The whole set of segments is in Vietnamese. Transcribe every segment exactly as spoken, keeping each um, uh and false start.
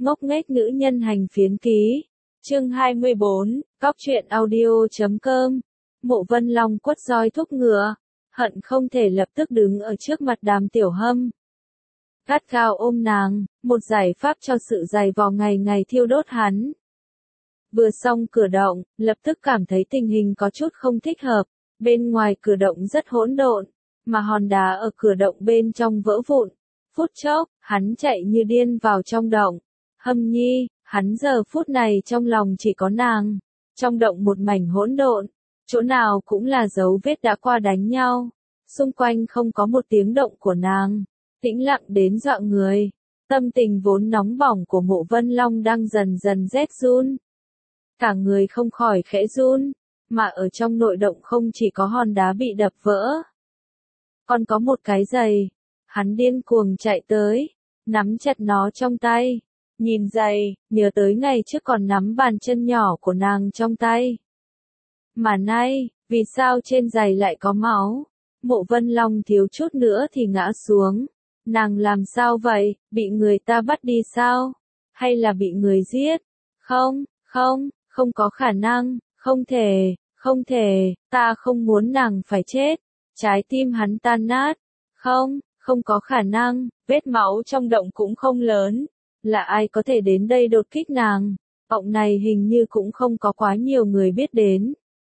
Ngốc nghếch nữ nhân hành phiến ký. Chương hai mươi bốn, Góc truyện audio chấm com. Mộ Vân Long quất roi thúc ngựa, hận không thể lập tức đứng ở trước mặt Đàm Tiểu Hâm. Gắt gao ôm nàng, một giải pháp cho sự dày vò ngày ngày thiêu đốt hắn. Vừa xong cửa động, lập tức cảm thấy tình hình có chút không thích hợp, bên ngoài cửa động rất hỗn độn, mà hòn đá ở cửa động bên trong vỡ vụn. Phút chốc, hắn chạy như điên vào trong động. Hâm Nhi, hắn giờ phút này trong lòng chỉ có nàng. Trong động một mảnh hỗn độn, chỗ nào cũng là dấu vết đã qua đánh nhau. Xung quanh không có một tiếng động của nàng, tĩnh lặng đến dọa người. Tâm tình vốn nóng bỏng của Mộ Vân Long đang dần dần rét run. Cả người không khỏi khẽ run, mà ở trong nội động không chỉ có hòn đá bị đập vỡ, còn có một cái giày. Hắn điên cuồng chạy tới, nắm chặt nó trong tay, nhìn giày, nhớ tới ngày trước còn nắm bàn chân nhỏ của nàng trong tay. Mà nay, vì sao trên giày lại có máu? Mộ Vân Long thiếu chút nữa thì ngã xuống. Nàng làm sao vậy, bị người ta bắt đi sao? Hay là bị người giết? Không, không, không có khả năng, không thể, không thể, ta không muốn nàng phải chết. Trái tim hắn tan nát. Không, không có khả năng, vết máu trong động cũng không lớn. Là ai có thể đến đây đột kích nàng? Động này hình như cũng không có quá nhiều người biết đến.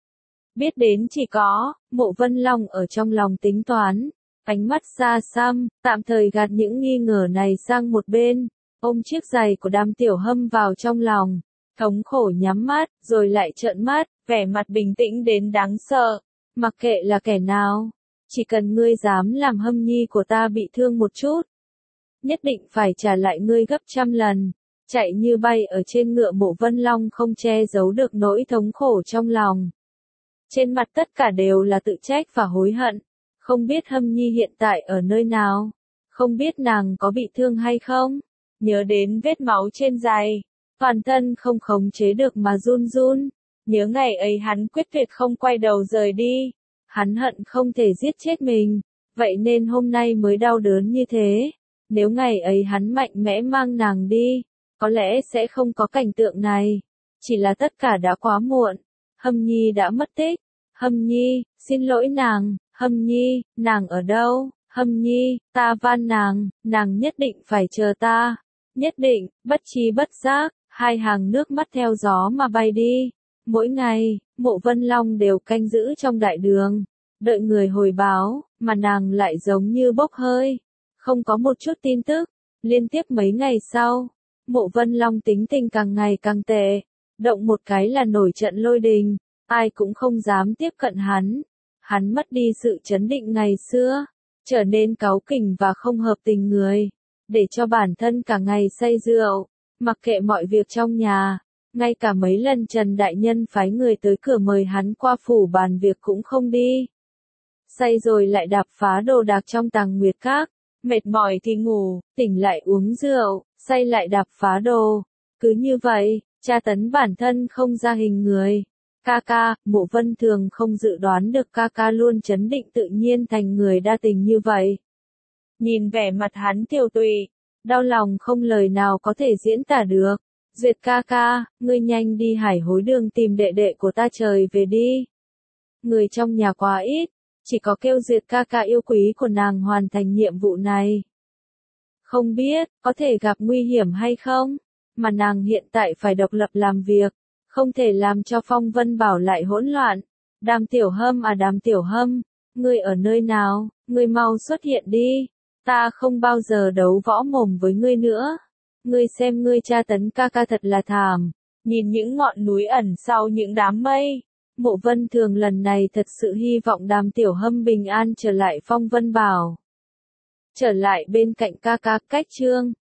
Biết đến chỉ có, Mộ Vân Long ở trong lòng tính toán. Ánh mắt xa xăm, tạm thời gạt những nghi ngờ này sang một bên. Ôm chiếc giày của Đàm Tiểu Hâm vào trong lòng. Thống khổ nhắm mắt, rồi lại trợn mắt, vẻ mặt bình tĩnh đến đáng sợ. Mặc kệ là kẻ nào, chỉ cần ngươi dám làm Hâm Nhi của ta bị thương một chút, nhất định phải trả lại ngươi gấp trăm lần. Chạy như bay ở trên ngựa, Mộ Vân Long không che giấu được nỗi thống khổ trong lòng. Trên mặt tất cả đều là tự trách và hối hận. Không biết Hâm Nhi hiện tại ở nơi nào, không biết nàng có bị thương hay không. Nhớ đến vết máu trên giày, toàn thân không khống chế được mà run run. Nhớ ngày ấy hắn quyết tuyệt không quay đầu rời đi. Hắn hận không thể giết chết mình, vậy nên hôm nay mới đau đớn như thế. Nếu ngày ấy hắn mạnh mẽ mang nàng đi, có lẽ sẽ không có cảnh tượng này. Chỉ là tất cả đã quá muộn. Hâm Nhi đã mất tích. Hâm Nhi, xin lỗi nàng. Hâm Nhi, nàng ở đâu? Hâm Nhi, ta van nàng, nàng nhất định phải chờ ta. Nhất định, bất chi bất giác, hai hàng nước mắt theo gió mà bay đi. Mỗi ngày, Mộ Vân Long đều canh giữ trong đại đường, đợi người hồi báo, mà nàng lại giống như bốc hơi, không có một chút tin tức. Liên tiếp mấy ngày sau, Mộ Vân Long tính tình càng ngày càng tệ, động một cái là nổi trận lôi đình, ai cũng không dám tiếp cận hắn. Hắn mất đi sự chấn định ngày xưa, trở nên cáu kỉnh và không hợp tình người, để cho bản thân cả ngày say rượu, mặc kệ mọi việc trong nhà. Ngay cả mấy lần Trần Đại Nhân phái người tới cửa mời hắn qua phủ bàn việc cũng không đi. Say rồi lại đạp phá đồ đạc trong Tàng Nguyệt Các, mệt mỏi thì ngủ, tỉnh lại uống rượu, say lại đạp phá đồ. Cứ như vậy, tra tấn bản thân không ra hình người. Ca ca, Mộ Vân thường không dự đoán được ca ca luôn trấn định tự nhiên thành người đa tình như vậy. Nhìn vẻ mặt hắn tiều tụy, đau lòng không lời nào có thể diễn tả được. Duyệt ca ca, ngươi nhanh đi Hải Hối Đường tìm đệ đệ của ta trời về đi. Người trong nhà quá ít, chỉ có kêu Duyệt ca ca yêu quý của nàng hoàn thành nhiệm vụ này. Không biết, có thể gặp nguy hiểm hay không, mà nàng hiện tại phải độc lập làm việc, không thể làm cho Phong Vân Bảo lại hỗn loạn. Đàm Tiểu Hâm à Đàm Tiểu Hâm, ngươi ở nơi nào, ngươi mau xuất hiện đi, ta không bao giờ đấu võ mồm với ngươi nữa. Ngươi xem ngươi tra tấn ca ca thật là thảm. Nhìn những ngọn núi ẩn sau những đám mây, Mộ Vân Thường lần này thật sự hy vọng Đàm Tiểu Hâm bình an trở lại Phong Vân Bảo, trở lại bên cạnh ca ca. Cách chương